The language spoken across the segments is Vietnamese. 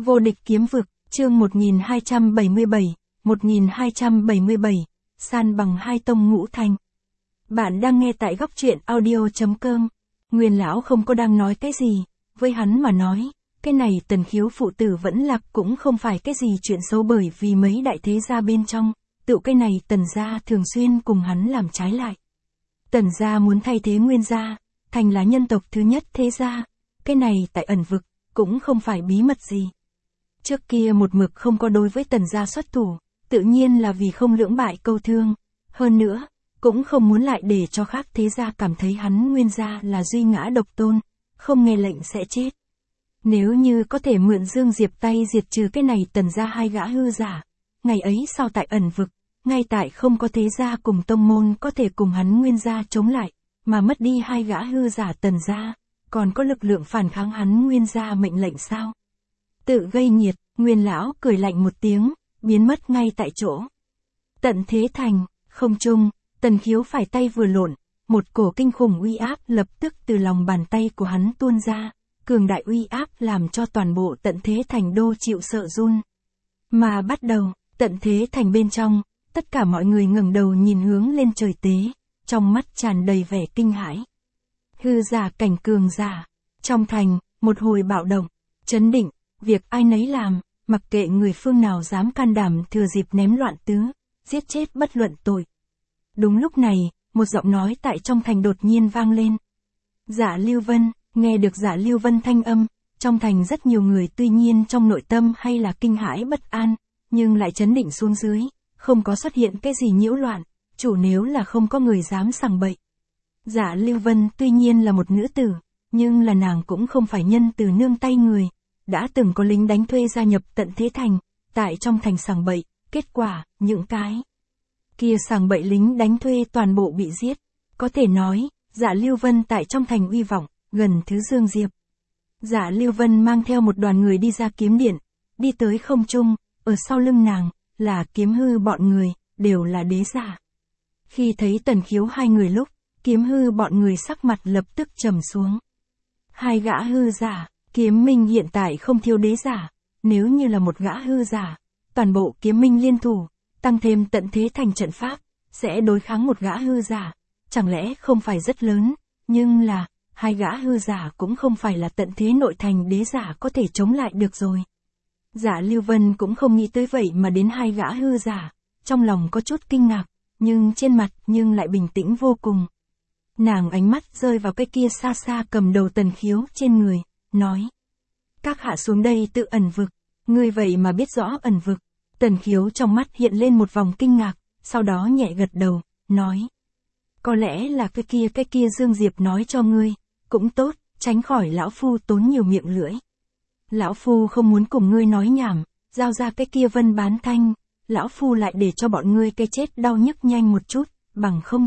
Vô địch kiếm vực, chương 1277, san bằng hai tông ngũ thành. Bạn đang nghe tại góc truyện audio.com. Nguyên lão không có đang nói cái gì, với hắn mà nói, cái này Tần Khiếu phụ tử vẫn lạc cũng không phải cái gì chuyện xấu, bởi vì mấy đại thế gia bên trong, tự cái này Tần gia thường xuyên cùng hắn làm trái lại. Tần gia muốn thay thế Nguyên gia, thành là nhân tộc thứ nhất thế gia, cái này tại ẩn vực, cũng không phải bí mật gì. Trước kia một mực không có đối với Tần gia xuất thủ, tự nhiên là vì không lưỡng bại câu thương, hơn nữa, cũng không muốn lại để cho khác thế gia cảm thấy hắn Nguyên gia là duy ngã độc tôn, không nghe lệnh sẽ chết. Nếu như có thể mượn Dương Diệp tay diệt trừ cái này Tần gia hai gã hư giả, ngày ấy sau tại ẩn vực, ngay tại không có thế gia cùng tông môn có thể cùng hắn Nguyên gia chống lại, mà mất đi hai gã hư giả Tần gia, còn có lực lượng phản kháng hắn Nguyên gia mệnh lệnh sao? Tự gây nhiệt, Nguyên lão cười lạnh một tiếng, biến mất ngay tại chỗ. Tận thế thành, không trung, Tần Khiếu phải tay vừa lộn, một cổ kinh khủng uy áp lập tức từ lòng bàn tay của hắn tuôn ra, cường đại uy áp làm cho toàn bộ tận thế thành đô chịu sợ run. Mà bắt đầu, tận thế thành bên trong, tất cả mọi người ngẩng đầu nhìn hướng lên trời tế, trong mắt tràn đầy vẻ kinh hãi. Hư giả cảnh cường giả, trong thành, một hồi bạo động, chấn định, việc ai nấy làm, mặc kệ người phương nào dám can đảm thừa dịp ném loạn tứ, giết chết bất luận tội. Đúng lúc này, một giọng nói tại trong thành đột nhiên vang lên. Dạ Lưu Vân, nghe được Dạ Lưu Vân thanh âm, trong thành rất nhiều người tuy nhiên trong nội tâm hay là kinh hãi bất an, nhưng lại chấn định xuống dưới, không có xuất hiện cái gì nhiễu loạn, chủ nếu là không có người dám sằng bậy. Dạ Lưu Vân tuy nhiên là một nữ tử, nhưng là nàng cũng không phải nhân từ nương tay người, đã từng có lính đánh thuê gia nhập tận thế thành, tại trong thành sằng bậy, kết quả, những cái kia sằng bậy lính đánh thuê toàn bộ bị giết. Có thể nói, Dạ Lưu Vân tại trong thành uy vọng, gần thứ Dương Diệp. Dạ Lưu Vân mang theo một đoàn người đi ra kiếm điện, đi tới không trung, ở sau lưng nàng, là kiếm hư bọn người, đều là đế giả. Khi thấy Tần Khiếu hai người lúc, kiếm hư bọn người sắc mặt lập tức trầm xuống. Hai gã hư giả, kiếm minh hiện tại không thiếu đế giả, nếu như là một gã hư giả, toàn bộ kiếm minh liên thủ, tăng thêm tận thế thành trận pháp, sẽ đối kháng một gã hư giả, chẳng lẽ không phải rất lớn, nhưng là, hai gã hư giả cũng không phải là tận thế nội thành đế giả có thể chống lại được rồi. Dạ Lưu Vân cũng không nghĩ tới vậy mà đến hai gã hư giả, trong lòng có chút kinh ngạc, nhưng trên mặt nhưng lại bình tĩnh vô cùng. Nàng ánh mắt rơi vào cái kia xa xa cầm đầu Tần Khiếu trên người, nói. Các hạ xuống đây tự ẩn vực, ngươi vậy mà biết rõ ẩn vực. Tần Khiếu trong mắt hiện lên một vòng kinh ngạc, sau đó nhẹ gật đầu, nói. Có lẽ là cái kia Dương Diệp nói cho ngươi, cũng tốt, tránh khỏi lão phu tốn nhiều miệng lưỡi. Lão phu không muốn cùng ngươi nói nhảm, giao ra cái kia Vân Bán Thanh, lão phu lại để cho bọn ngươi cái chết đau nhức nhanh một chút, bằng không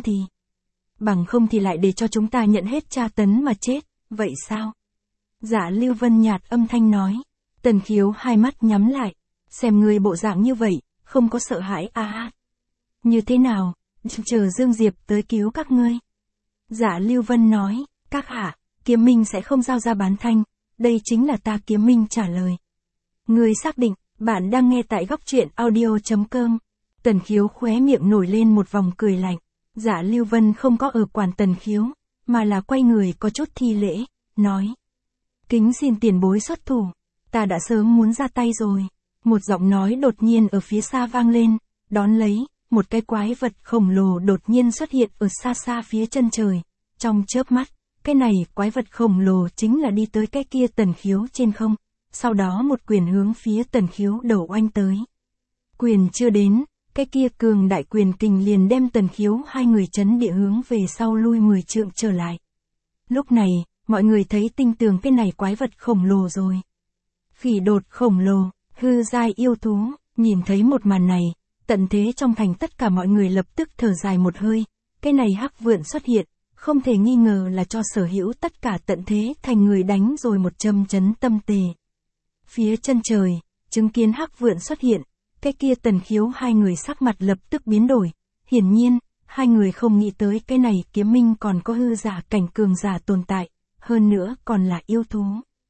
thì lại để cho chúng ta nhận hết tra tấn mà chết, vậy sao? Dạ Lưu Vân nhạt âm thanh nói. Tần Khiếu hai mắt nhắm lại, xem ngươi bộ dạng như vậy, không có sợ hãi à? Như thế nào, chờ Dương Diệp tới cứu các ngươi. Dạ Lưu Vân nói, các hạ, kiếm minh sẽ không giao ra Bán Thanh, đây chính là ta kiếm minh trả lời. Ngươi xác định, bạn đang nghe tại góc truyện audio.com. Tần Khiếu khóe miệng nổi lên một vòng cười lạnh. Dạ Lưu Vân không có ở quản Tần Khiếu, mà là quay người có chút thi lễ, nói. Kính xin tiền bối xuất thủ, ta đã sớm muốn ra tay rồi. Một giọng nói đột nhiên ở phía xa vang lên, đón lấy, một cái quái vật khổng lồ đột nhiên xuất hiện ở xa xa phía chân trời. Trong chớp mắt, cái này quái vật khổng lồ chính là đi tới cái kia Tần Khiếu trên không, sau đó một quyền hướng phía Tần Khiếu đầu oanh tới. Quyền chưa đến, cái kia cường đại quyền kình liền đem Tần Khiếu hai người chấn địa hướng về sau lui 10 trượng trở lại. Lúc này, mọi người thấy tinh tường cái này quái vật khổng lồ rồi. Khỉ đột khổng lồ, hư giai yêu thú, nhìn thấy một màn này, tận thế trong thành tất cả mọi người lập tức thở dài một hơi, cái này hắc vượn xuất hiện, không thể nghi ngờ là cho sở hữu tất cả tận thế thành người đánh rồi một châm chấn tâm tề. Phía chân trời, chứng kiến hắc vượn xuất hiện, cái kia Tần Khiếu hai người sắc mặt lập tức biến đổi, hiển nhiên, hai người không nghĩ tới cái này kiếm minh còn có hư giả cảnh cường giả tồn tại, hơn nữa còn là yêu thú.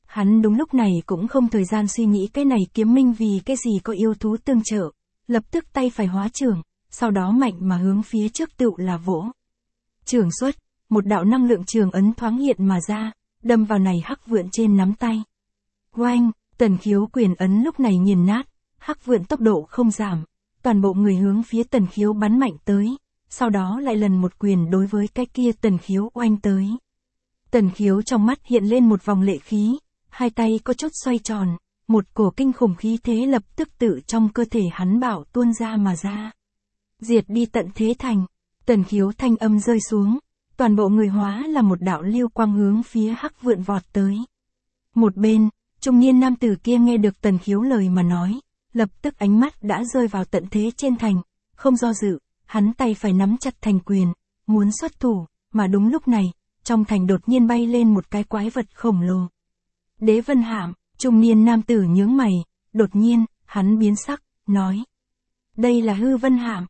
Hắn đúng lúc này cũng không thời gian suy nghĩ cái này kiếm minh vì cái gì có yêu thú tương trợ, lập tức tay phải hóa trưởng, sau đó mạnh mà hướng phía trước tựu là vỗ. Trường xuất, một đạo năng lượng trường ấn thoáng hiện mà ra, đâm vào này Hắc Vượn trên nắm tay. Oanh, Tần Khiếu quyền ấn lúc này nghiền nát, Hắc Vượn tốc độ không giảm, toàn bộ người hướng phía Tần Khiếu bắn mạnh tới, sau đó lại lần một quyền đối với cái kia Tần Khiếu oanh tới. Tần Khiếu trong mắt hiện lên một vòng lệ khí, hai tay có chút xoay tròn, một cổ kinh khủng khí thế lập tức tự trong cơ thể hắn bảo tuôn ra mà ra. Diệt đi tận thế thành, Tần Khiếu thanh âm rơi xuống, toàn bộ người hóa là một đạo lưu quang hướng phía Hắc Vượn vọt tới. Một bên, trung niên nam tử kia nghe được Tần Khiếu lời mà nói, lập tức ánh mắt đã rơi vào tận thế trên thành, không do dự, hắn tay phải nắm chặt thành quyền, muốn xuất thủ, mà đúng lúc này, trong thành đột nhiên bay lên một cái quái vật khổng lồ. Đế Vân Hạm, trung niên nam tử nhướng mày, đột nhiên, hắn biến sắc, nói. Đây là Hư Vân Hạm,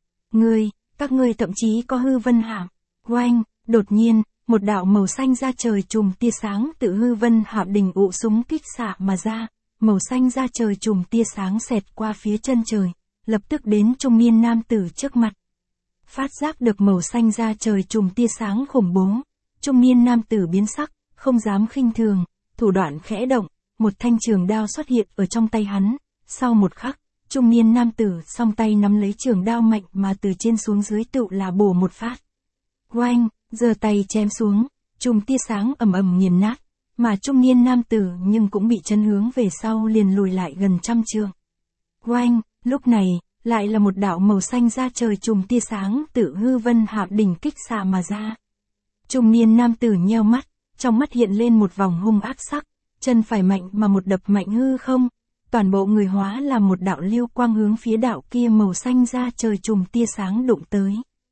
các ngươi thậm chí có Hư Vân Hạm. Oanh, đột nhiên, một đạo màu xanh ra trời chùm tia sáng tự Hư Vân Hạm đỉnh ụ súng kích xạ mà ra, màu xanh ra trời chùm tia sáng xẹt qua phía chân trời, lập tức đến trung niên nam tử trước mặt. Phát giác được màu xanh ra trời chùm tia sáng khủng bố, trung niên nam tử biến sắc, không dám khinh thường, thủ đoạn khẽ động, một thanh trường đao xuất hiện ở trong tay hắn, sau một khắc, trung niên nam tử song tay nắm lấy trường đao mạnh mà từ trên xuống dưới tựu là bổ một phát. Oanh, giơ tay chém xuống, chùm tia sáng ầm ầm nghiền nát, mà trung niên nam tử nhưng cũng bị chấn hướng về sau liền lùi lại gần trăm trượng. Oanh, lúc này, lại là một đạo màu xanh ra trời chùm tia sáng tự Hư Vân Hạm đỉnh kích xạ mà ra. Trung niên nam tử nheo mắt, trong mắt hiện lên một vòng hung ác sắc, chân phải mạnh mà một đập mạnh hư không, toàn bộ người hóa là một đạo lưu quang hướng phía đạo kia màu xanh ra trời chùm tia sáng đụng tới.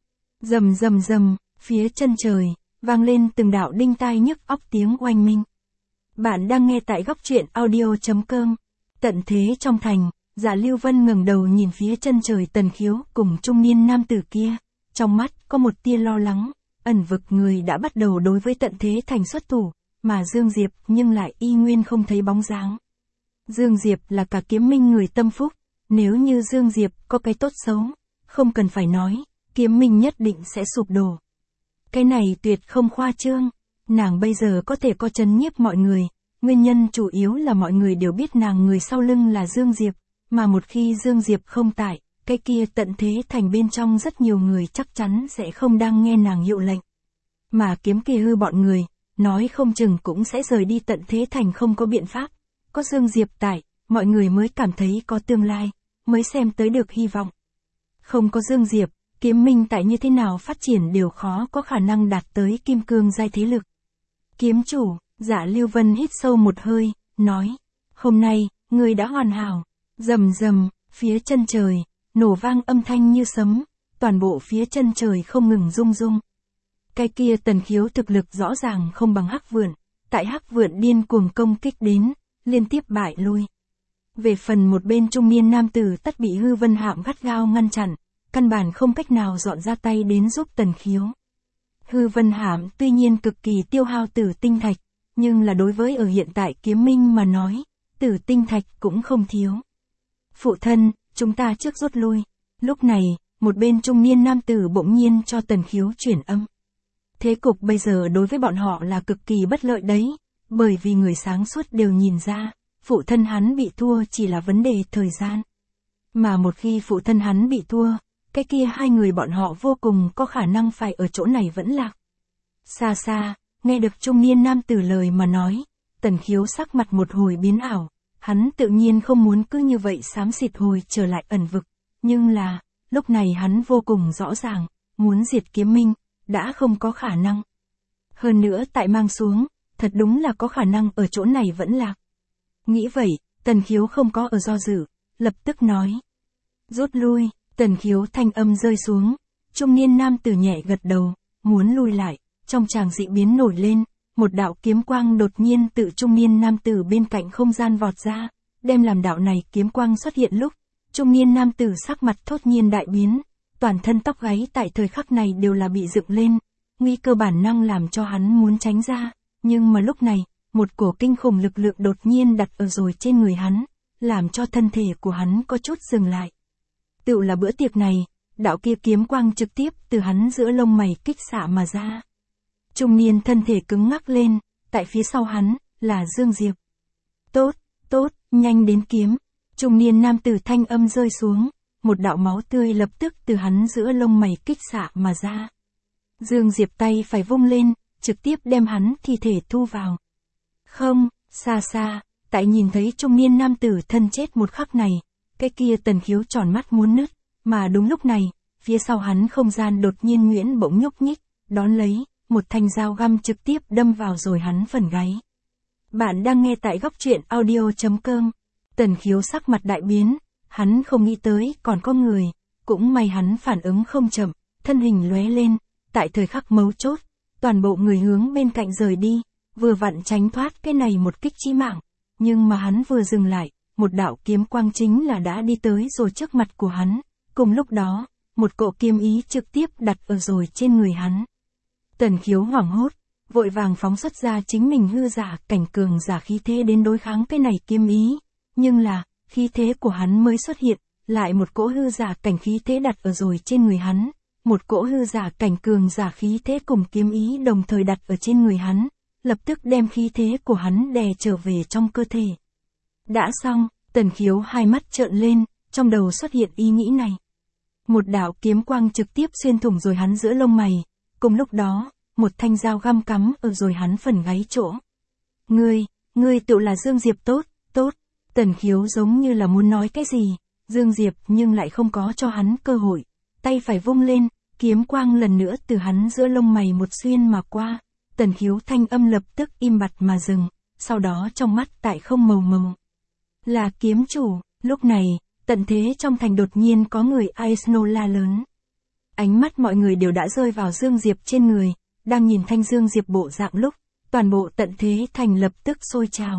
Rầm rầm rầm, phía chân trời, vang lên từng đạo đinh tai nhức óc tiếng oanh minh. Bạn đang nghe tại góc truyện audio.com. Tận thế trong thành, Dạ Lưu Vân ngẩng đầu nhìn phía chân trời Tần Khiếu cùng trung niên nam tử kia, trong mắt có một tia lo lắng, ẩn vực người đã bắt đầu đối với tận thế thành xuất thủ, mà Dương Diệp nhưng lại y nguyên không thấy bóng dáng. Dương Diệp là cả kiếm minh người tâm phúc, nếu như Dương Diệp có cái tốt xấu, không cần phải nói, kiếm minh nhất định sẽ sụp đổ. Cái này tuyệt không khoa trương, nàng bây giờ có thể có chấn nhiếp mọi người, nguyên nhân chủ yếu là mọi người đều biết nàng người sau lưng là Dương Diệp, mà một khi Dương Diệp không tại, cái kia tận thế thành bên trong rất nhiều người chắc chắn sẽ không đang nghe nàng hiệu lệnh. Mà kiếm kỳ hư bọn người, nói không chừng cũng sẽ rời đi tận thế thành không có biện pháp. Có Dương Diệp tại, mọi người mới cảm thấy có tương lai, mới xem tới được hy vọng. Không có Dương Diệp, kiếm minh tại như thế nào phát triển đều khó có khả năng đạt tới kim cương giai thế lực. Kiếm chủ, Dạ Lưu Vân hít sâu một hơi, nói, hôm nay, người đã hoàn hảo. Rầm rầm, phía chân trời, nổ vang âm thanh như sấm, toàn bộ phía chân trời không ngừng rung rung. Cái kia Tần Khiếu thực lực rõ ràng không bằng Hắc Vượn, tại Hắc Vượn điên cuồng công kích đến, liên tiếp bại lui. Về phần một bên trung niên nam tử tất bị Hư Vân Hạm gắt gao ngăn chặn, căn bản không cách nào dọn ra tay đến giúp Tần Khiếu. Hư Vân Hạm tuy nhiên cực kỳ tiêu hao tử tinh thạch, nhưng là đối với ở hiện tại kiếm minh mà nói, tử tinh thạch cũng không thiếu. Phụ thân, chúng ta trước rút lui. Lúc này, một bên trung niên nam tử bỗng nhiên cho Tần Khiếu chuyển âm. Thế cục bây giờ đối với bọn họ là cực kỳ bất lợi đấy, bởi vì người sáng suốt đều nhìn ra, phụ thân hắn bị thua chỉ là vấn đề thời gian. Mà một khi phụ thân hắn bị thua, cái kia hai người bọn họ vô cùng có khả năng phải ở chỗ này vẫn lạc. Xa xa, nghe được trung niên nam tử lời mà nói, Tần Khiếu sắc mặt một hồi biến ảo. Hắn tự nhiên không muốn cứ như vậy xám xịt hồi trở lại ẩn vực, nhưng là, lúc này hắn vô cùng rõ ràng, muốn diệt kiếm minh, đã không có khả năng. Hơn nữa tại mang xuống, thật đúng là có khả năng ở chỗ này vẫn lạc. Nghĩ vậy, Tần Khiếu không có ở do dự, lập tức nói. Rút lui, Tần Khiếu thanh âm rơi xuống, trung niên nam tử nhẹ gật đầu, muốn lui lại, trong tràng dị biến nổi lên. Một đạo kiếm quang đột nhiên tự trung niên nam tử bên cạnh không gian vọt ra, đem làm đạo này kiếm quang xuất hiện lúc, trung niên nam tử sắc mặt thốt nhiên đại biến, toàn thân tóc gáy tại thời khắc này đều là bị dựng lên, nguy cơ bản năng làm cho hắn muốn tránh ra, nhưng mà lúc này, một cổ kinh khủng lực lượng đột nhiên đặt ở rồi trên người hắn, làm cho thân thể của hắn có chút dừng lại. Tựu là bữa tiệc này, đạo kia kiếm quang trực tiếp từ hắn giữa lông mày kích xạ mà ra. Trung niên thân thể cứng ngắc lên, tại phía sau hắn, là Dương Diệp. Tốt, tốt, nhanh đến kiếm. Trung niên nam tử thanh âm rơi xuống, một đạo máu tươi lập tức từ hắn giữa lông mày kích xạ mà ra. Dương Diệp tay phải vung lên, trực tiếp đem hắn thi thể thu vào. Không, xa xa, tại nhìn thấy trung niên nam tử thân chết một khắc này, cái kia Tần Khiếu tròn mắt muốn nứt, mà đúng lúc này, phía sau hắn không gian đột nhiên Nguyễn bỗng nhúc nhích, đón lấy, một thanh dao găm trực tiếp đâm vào rồi hắn phần gáy. Bạn đang nghe tại góc truyện audio.com. Tần Khiếu sắc mặt đại biến, hắn không nghĩ tới còn có người, cũng may hắn phản ứng không chậm, thân hình lóe lên, tại thời khắc mấu chốt, toàn bộ người hướng bên cạnh rời đi, vừa vặn tránh thoát cái này một kích chí mạng, nhưng mà hắn vừa dừng lại, một đạo kiếm quang chính là đã đi tới rồi trước mặt của hắn, cùng lúc đó, một cỗ kiếm ý trực tiếp đặt ở rồi trên người hắn. Tần Khiếu hoảng hốt, vội vàng phóng xuất ra chính mình hư giả cảnh cường giả khí thế đến đối kháng cái này kiếm ý, nhưng là, khí thế của hắn mới xuất hiện, lại một cỗ hư giả cảnh khí thế đặt ở rồi trên người hắn, một cỗ hư giả cảnh cường giả khí thế cùng kiếm ý đồng thời đặt ở trên người hắn, lập tức đem khí thế của hắn đè trở về trong cơ thể. Đã xong, Tần Khiếu hai mắt trợn lên, trong đầu xuất hiện ý nghĩ này. Một đạo kiếm quang trực tiếp xuyên thủng rồi hắn giữa lông mày, cùng lúc đó, một thanh dao găm cắm ở rồi hắn phần gáy chỗ. Ngươi tự là Dương Diệp tốt, tốt. Tần Khiếu giống như là muốn nói cái gì, Dương Diệp nhưng lại không có cho hắn cơ hội, tay phải vung lên, kiếm quang lần nữa từ hắn giữa lông mày một xuyên mà qua, Tần Khiếu thanh âm lập tức im bặt mà dừng, sau đó trong mắt tại không màu màu. Là kiếm chủ, lúc này, tận thế trong thành đột nhiên có người Aesno la lớn. Ánh mắt mọi người đều đã rơi vào Dương Diệp trên người, đang nhìn thanh Dương Diệp bộ dạng lúc, toàn bộ tận thế thành lập tức sôi trào.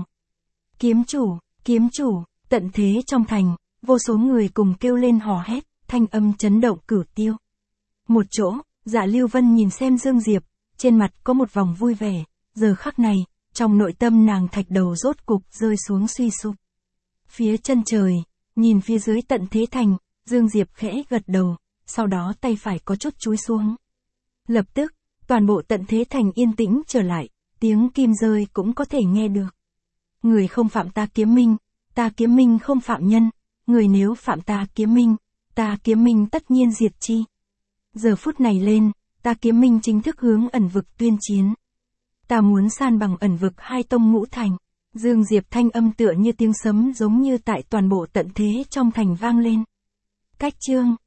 Kiếm chủ, tận thế trong thành, vô số người cùng kêu lên hò hét, thanh âm chấn động cửu tiêu. Một chỗ, Dạ Lưu Vân nhìn xem Dương Diệp, trên mặt có một vòng vui vẻ, giờ khắc này, trong nội tâm nàng thạch đầu rốt cục rơi xuống suy sụp. Phía chân trời, nhìn phía dưới tận thế thành, Dương Diệp khẽ gật đầu, sau đó tay phải có chút chúi xuống. Lập tức, toàn bộ tận thế thành yên tĩnh trở lại, tiếng kim rơi cũng có thể nghe được. Người không phạm ta kiếm minh không phạm nhân, người nếu phạm ta kiếm minh tất nhiên diệt chi. Giờ phút này lên, ta kiếm minh chính thức hướng ẩn vực tuyên chiến. Ta muốn san bằng ẩn vực hai tông ngũ thành. Dương Diệp thanh âm tựa như tiếng sấm giống như tại toàn bộ tận thế trong thành vang lên. Cách chương